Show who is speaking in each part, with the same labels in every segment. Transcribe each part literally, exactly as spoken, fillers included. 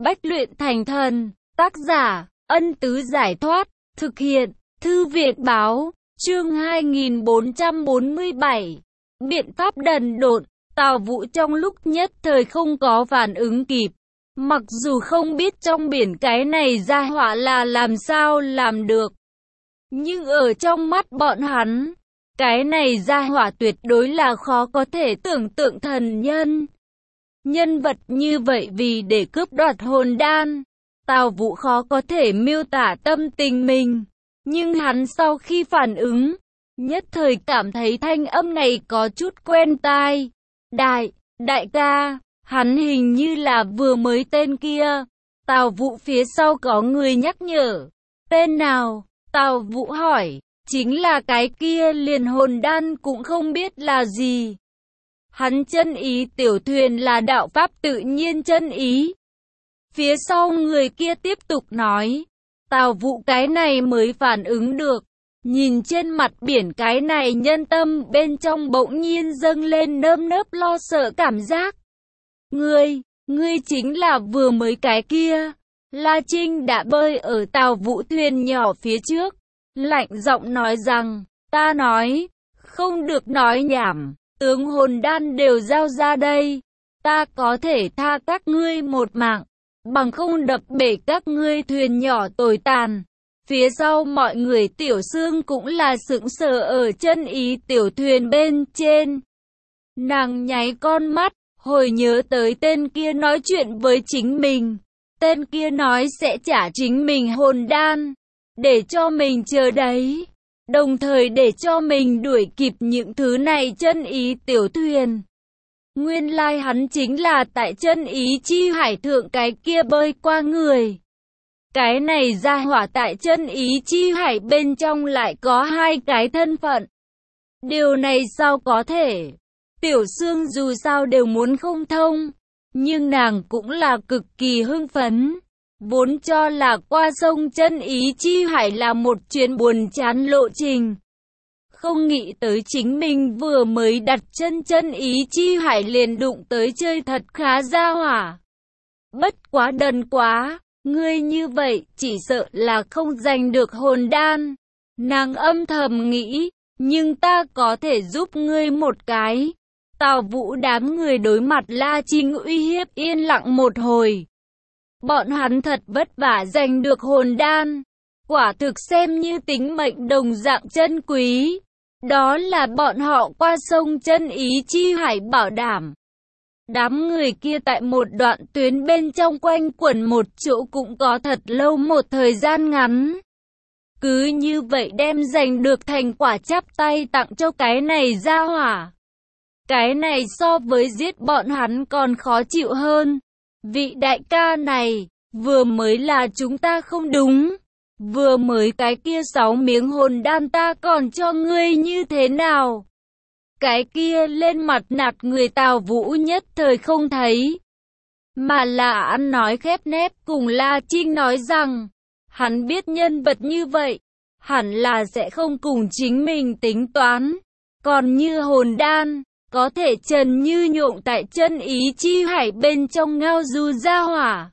Speaker 1: Bách luyện thành thần. Tác giả, Ân Tứ Giải Thoát. Thực hiện, Thư viện Báo. Chương hai nghìn bốn trăm bốn mươi bảy. Biện pháp đần độn. Tào Vũ trong lúc nhất thời không có phản ứng kịp. Mặc dù không biết trong biển cái này ra họa là làm sao làm được. Nhưng ở trong mắt bọn hắn, cái này ra hỏa tuyệt đối là khó có thể tưởng tượng thần nhân. Nhân vật như vậy vì để cướp đoạt hồn đan, Tào Vũ khó có thể miêu tả tâm tình mình. Nhưng hắn sau khi phản ứng, nhất thời cảm thấy thanh âm này có chút quen tai. Đại, đại ca, hắn hình như là vừa mới tên kia. Tào Vũ phía sau có người nhắc nhở. Tên nào? Tào Vũ hỏi. Chính là cái kia, liền hồn đan cũng không biết là gì. Hắn chân ý tiểu thuyền là đạo pháp tự nhiên chân ý. Phía sau người kia tiếp tục nói. Tào Vũ cái này mới phản ứng được. Nhìn trên mặt biển cái này, nhân tâm bên trong bỗng nhiên dâng lên nơm nớp lo sợ cảm giác. Ngươi, ngươi chính là vừa mới cái kia. La Trinh đã bơi ở Tào Vũ thuyền nhỏ phía trước. Lạnh giọng nói rằng, ta nói, không được nói nhảm, tướng hồn đan đều giao ra đây. Ta có thể tha các ngươi một mạng, bằng không đập bể các ngươi thuyền nhỏ tồi tàn. Phía sau mọi người Tiểu Sương cũng là sững sờ ở chân ý tiểu thuyền bên trên. Nàng nháy con mắt, hồi nhớ tới tên kia nói chuyện với chính mình. Tên kia nói sẽ trả chính mình hồn đan, để cho mình chờ đấy, đồng thời để cho mình đuổi kịp những thứ này chân ý tiểu thuyền. Nguyên lai hắn chính là tại chân ý chi hải thượng cái kia bơi qua người. Cái này ra hỏa tại chân ý chi hải bên trong lại có hai cái thân phận. Điều này sao có thể? Tiểu Sương dù sao đều muốn không thông, nhưng nàng cũng là cực kỳ hưng phấn. Vốn cho là qua sông chân ý chi hải là một chuyến buồn chán lộ trình. Không nghĩ tới chính mình vừa mới đặt chân chân ý chi hải liền đụng tới chơi thật khá ra hỏa. Bất quá đần quá, ngươi như vậy chỉ sợ là không giành được hồn đan. Nàng âm thầm nghĩ, nhưng ta có thể giúp ngươi một cái. Tào Vũ đám người đối mặt La Trinh uy hiếp yên lặng một hồi. Bọn hắn thật vất vả giành được hồn đan, quả thực xem như tính mệnh đồng dạng chân quý. Đó là bọn họ qua sông chân ý chi hải bảo đảm. Đám người kia tại một đoạn tuyến bên trong quanh quẩn một chỗ cũng có thật lâu một thời gian ngắn. Cứ như vậy đem giành được thành quả chắp tay tặng cho cái này ra hỏa. Cái này so với giết bọn hắn còn khó chịu hơn. Vị đại ca này, vừa mới là chúng ta không đúng. Vừa mới cái kia sáu miếng hồn đan ta còn cho ngươi như thế nào? Cái kia lên mặt nạt người Tào Vũ nhất thời không thấy. Mà là ăn nói khép nép cùng La Trinh nói rằng, hắn biết nhân vật như vậy, hẳn là sẽ không cùng chính mình tính toán. Còn như hồn đan, có thể trần như nhộng tại chân ý chi hải bên trong ngao du ra hỏa.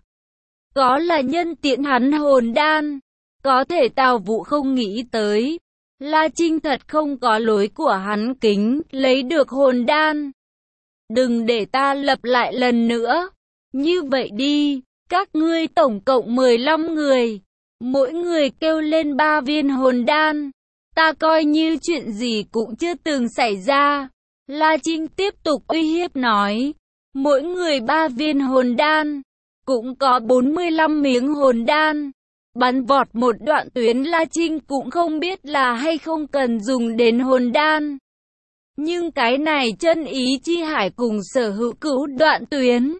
Speaker 1: Có là nhân tiện hắn hồn đan, có thể Tào Vũ không nghĩ tới. La Trinh thật không có lối của hắn kính, lấy được hồn đan. Đừng để ta lặp lại lần nữa. Như vậy đi, các ngươi tổng cộng mười lăm người. Mỗi người kêu lên ba viên hồn đan. Ta coi như chuyện gì cũng chưa từng xảy ra. La Trinh tiếp tục uy hiếp nói. Mỗi người ba viên hồn đan. Cũng có bốn mươi lăm miếng hồn đan. Bắn vọt một đoạn tuyến, La Trinh cũng không biết là hay không cần dùng đến hồn đan. Nhưng cái này chân ý chi hải cùng sở hữu cửu đoạn tuyến.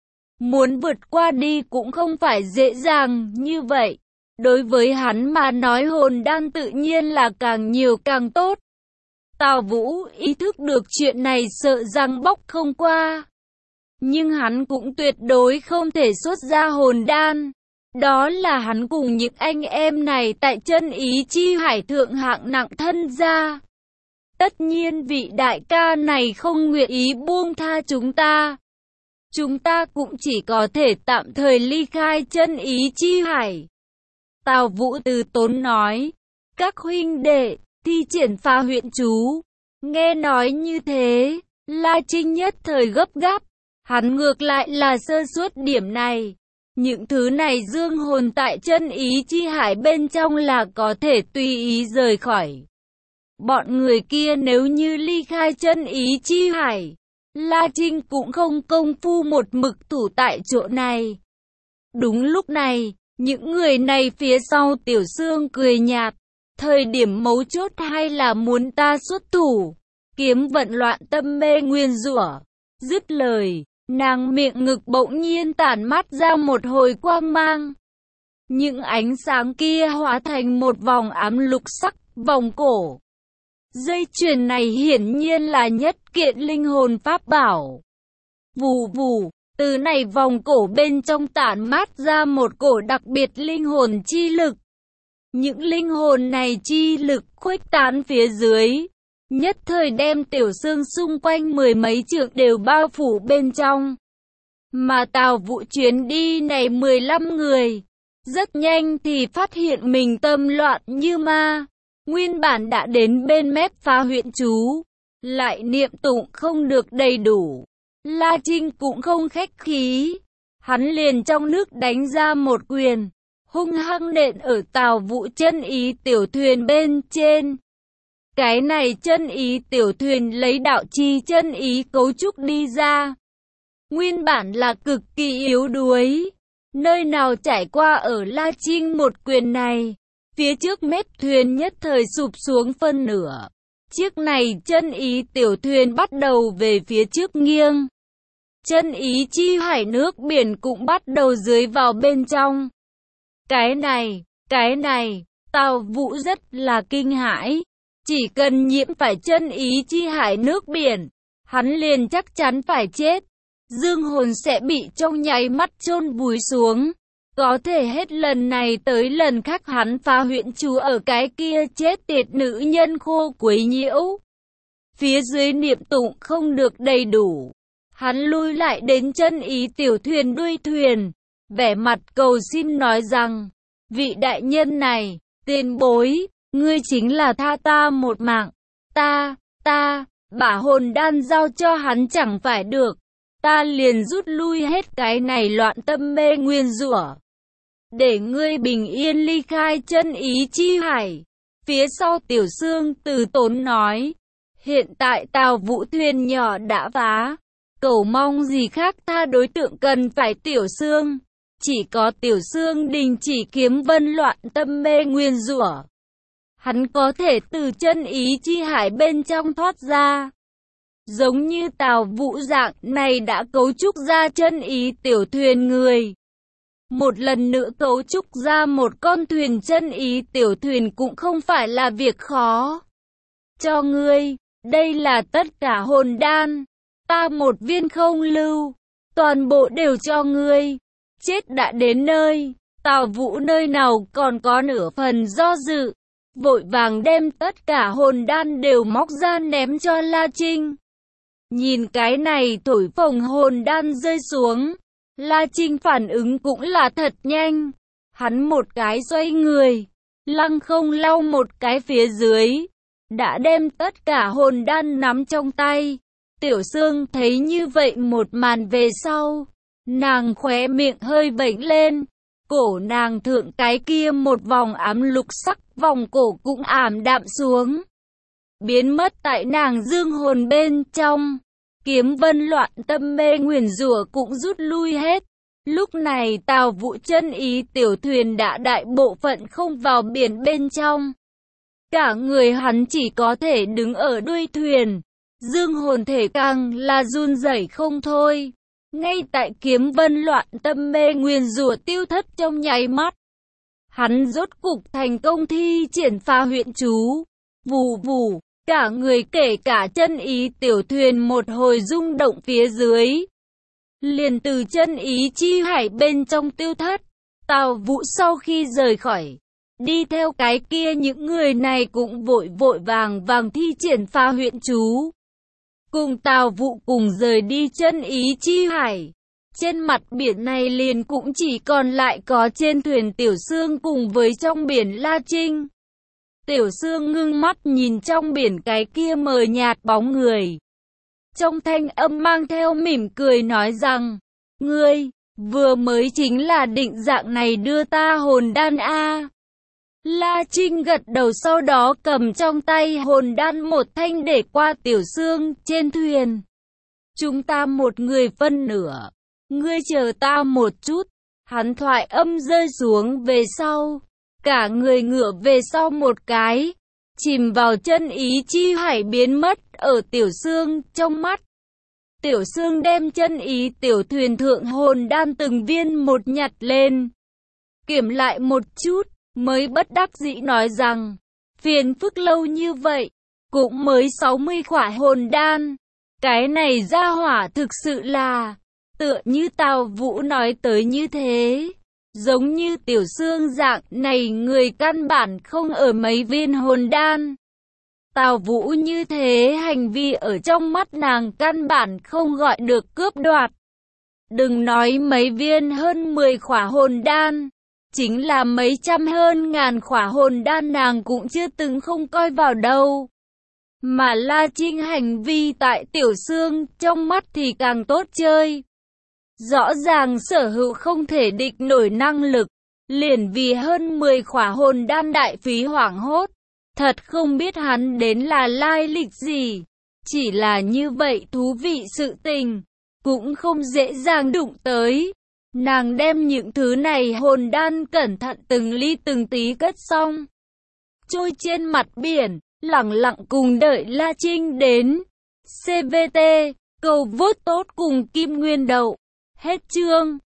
Speaker 1: Muốn vượt qua đi cũng không phải dễ dàng như vậy. Đối với hắn mà nói hồn đan tự nhiên là càng nhiều càng tốt. Tào Vũ ý thức được chuyện này sợ rằng bóc không qua. Nhưng hắn cũng tuyệt đối không thể xuất ra hồn đan. Đó là hắn cùng những anh em này tại chân ý chi hải thượng hạng nặng thân gia. Tất nhiên vị đại ca này không nguyện ý buông tha chúng ta. chúng ta cũng chỉ có thể tạm thời ly khai chân ý chi hải. Tào Vũ từ tốn nói, các huynh đệ, thi triển phá huyện chú. Nghe nói như thế, La Trinh nhất thời gấp gáp, hắn ngược lại là sơ suất điểm này. Những thứ này dương hồn tại chân ý chi hải bên trong là có thể tùy ý rời khỏi. Bọn người kia nếu như ly khai chân ý chi hải, La Trinh cũng không công phu một mực thủ tại chỗ này. Đúng lúc này, những người này phía sau Tiểu Sương cười nhạt, thời điểm mấu chốt hay là muốn ta xuất thủ, kiếm vận loạn tâm mê nguyên rủa. Dứt lời, nàng miệng ngực bỗng nhiên tản mát ra một hồi quang mang. Những ánh sáng kia hóa thành một vòng ám lục sắc, vòng cổ. Dây chuyền này hiển nhiên là nhất kiện linh hồn pháp bảo. Vù vù, từ này vòng cổ bên trong tản mát ra một cổ đặc biệt linh hồn chi lực. Những linh hồn này chi lực khuếch tán phía dưới, nhất thời đem Tiểu Sương xung quanh mười mấy trượng đều bao phủ bên trong. Mà Tào Vũ chuyến đi này mười lăm người, rất nhanh thì phát hiện mình tâm loạn như ma. Nguyên bản đã đến bên mép phá huyện chú, lại niệm tụng không được đầy đủ. La Trinh cũng không khách khí, hắn liền trong nước đánh ra một quyền, hung hăng nện ở Tào Vũ chân ý tiểu thuyền bên trên. Cái này chân ý tiểu thuyền lấy đạo chi chân ý cấu trúc đi ra. Nguyên bản là cực kỳ yếu đuối, nơi nào trải qua ở La Trinh một quyền này. Phía trước mép thuyền nhất thời sụp xuống phân nửa. Chiếc này chân ý tiểu thuyền bắt đầu về phía trước nghiêng. Chân ý chi hải nước biển cũng bắt đầu dưới vào bên trong. Cái này, cái này, Tào Vũ rất là kinh hãi. Chỉ cần nhiễm phải chân ý chi hải nước biển, hắn liền chắc chắn phải chết. Dương hồn sẽ bị trong nháy mắt chôn vùi xuống. Có thể hết lần này tới lần khác hắn phá huyện chú ở cái kia chết tiệt nữ nhân khô quấy nhiễu. Phía dưới niệm tụng không được đầy đủ. Hắn lui lại đến chân ý tiểu thuyền đuôi thuyền, vẻ mặt cầu xin nói rằng, vị đại nhân này, tiền bối, ngươi chính là tha ta một mạng. Ta, ta, bả hồn đan giao cho hắn chẳng phải được. Ta liền rút lui hết cái này loạn tâm mê nguyên rủa. Để ngươi bình yên ly khai chân ý chi hải. Phía sau Tiểu Sương từ tốn nói. Hiện tại Tào Vũ thuyền nhỏ đã phá. Cầu mong gì khác tha đối tượng cần phải Tiểu Sương. Chỉ có Tiểu Sương đình chỉ kiếm vân loạn tâm mê nguyên rủa. Hắn có thể từ chân ý chi hải bên trong thoát ra. Giống như Tào Vũ dạng này đã cấu trúc ra chân ý tiểu thuyền người. Một lần nữa cấu trúc ra một con thuyền chân ý tiểu thuyền cũng không phải là việc khó. Cho ngươi, đây là tất cả hồn đan. Ta một viên không lưu, toàn bộ đều cho ngươi. Chết đã đến nơi, Tào Vũ nơi nào còn có nửa phần do dự. Vội vàng đem tất cả hồn đan đều móc ra ném cho La Trinh. Nhìn cái này thổi phồng hồn đan rơi xuống, La Trinh phản ứng cũng là thật nhanh. Hắn một cái xoay người, lăng không lau một cái phía dưới, đã đem tất cả hồn đan nắm trong tay. Tiểu Sương thấy như vậy một màn về sau, nàng khóe miệng hơi vểnh lên, cổ nàng thượng cái kia một vòng ám lục sắc vòng cổ cũng ảm đạm xuống, biến mất tại nàng dương hồn bên trong. Kiếm vân loạn tâm mê nguyền rủa cũng rút lui hết. Lúc này Tào Vũ chân ý tiểu thuyền đã đại bộ phận không vào biển bên trong. Cả người hắn chỉ có thể đứng ở đuôi thuyền. Dương hồn thể càng là run rẩy không thôi. Ngay tại kiếm vân loạn tâm mê nguyền rủa tiêu thất trong nháy mắt, hắn rốt cục thành công thi triển phá huyện chú. Vù vù, cả người kể cả chân ý tiểu thuyền một hồi rung động phía dưới, liền từ chân ý chi hải bên trong tiêu thất. Tào Vũ sau khi rời khỏi, đi theo cái kia những người này cũng vội vội vàng vàng thi triển phá huyện chú. Cùng Tào Vũ cùng rời đi chân ý chi hải. Trên mặt biển này liền cũng chỉ còn lại có trên thuyền Tiểu Sương cùng với trong biển La Trinh. Tiểu Sương ngưng mắt nhìn trong biển cái kia mờ nhạt bóng người. Trong thanh âm mang theo mỉm cười nói rằng, ngươi, vừa mới chính là định dạng này đưa ta hồn đan a. La Trinh gật đầu sau đó cầm trong tay hồn đan một thanh để qua Tiểu Sương trên thuyền. Chúng ta một người phân nửa, ngươi chờ ta một chút. Hắn thoại âm rơi xuống về sau, cả người ngửa về sau một cái, chìm vào chân ý chi hải biến mất ở Tiểu Sương trong mắt. Tiểu Sương đem chân ý tiểu thuyền thượng hồn đan từng viên một nhặt lên, kiểm lại một chút, mới bất đắc dĩ nói rằng, phiền phức lâu như vậy, cũng mới sáu mươi khỏa hồn đan. Cái này ra hỏa thực sự là, tựa như Tào Vũ nói tới như thế. Giống như Tiểu Sương dạng này người căn bản không ở mấy viên hồn đan. Tào Vũ như thế hành vi ở trong mắt nàng căn bản không gọi được cướp đoạt. Đừng nói mấy viên hơn mười khỏa hồn đan, chính là mấy trăm hơn ngàn khỏa hồn đan nàng cũng chưa từng không coi vào đâu. Mà La Trinh hành vi tại Tiểu Sương trong mắt thì càng tốt chơi. Rõ ràng sở hữu không thể địch nổi năng lực, liền vì hơn mười khỏa hồn đan đại phí hoảng hốt. Thật không biết hắn đến là lai lịch gì. Chỉ là như vậy thú vị sự tình, cũng không dễ dàng đụng tới. Nàng đem những thứ này hồn đan cẩn thận từng ly từng tí cất xong, trôi trên mặt biển, lặng lặng cùng đợi La Trinh đến. xê vê tê, cầu vote tốt cùng Kim Nguyên Đậu. Hết chương.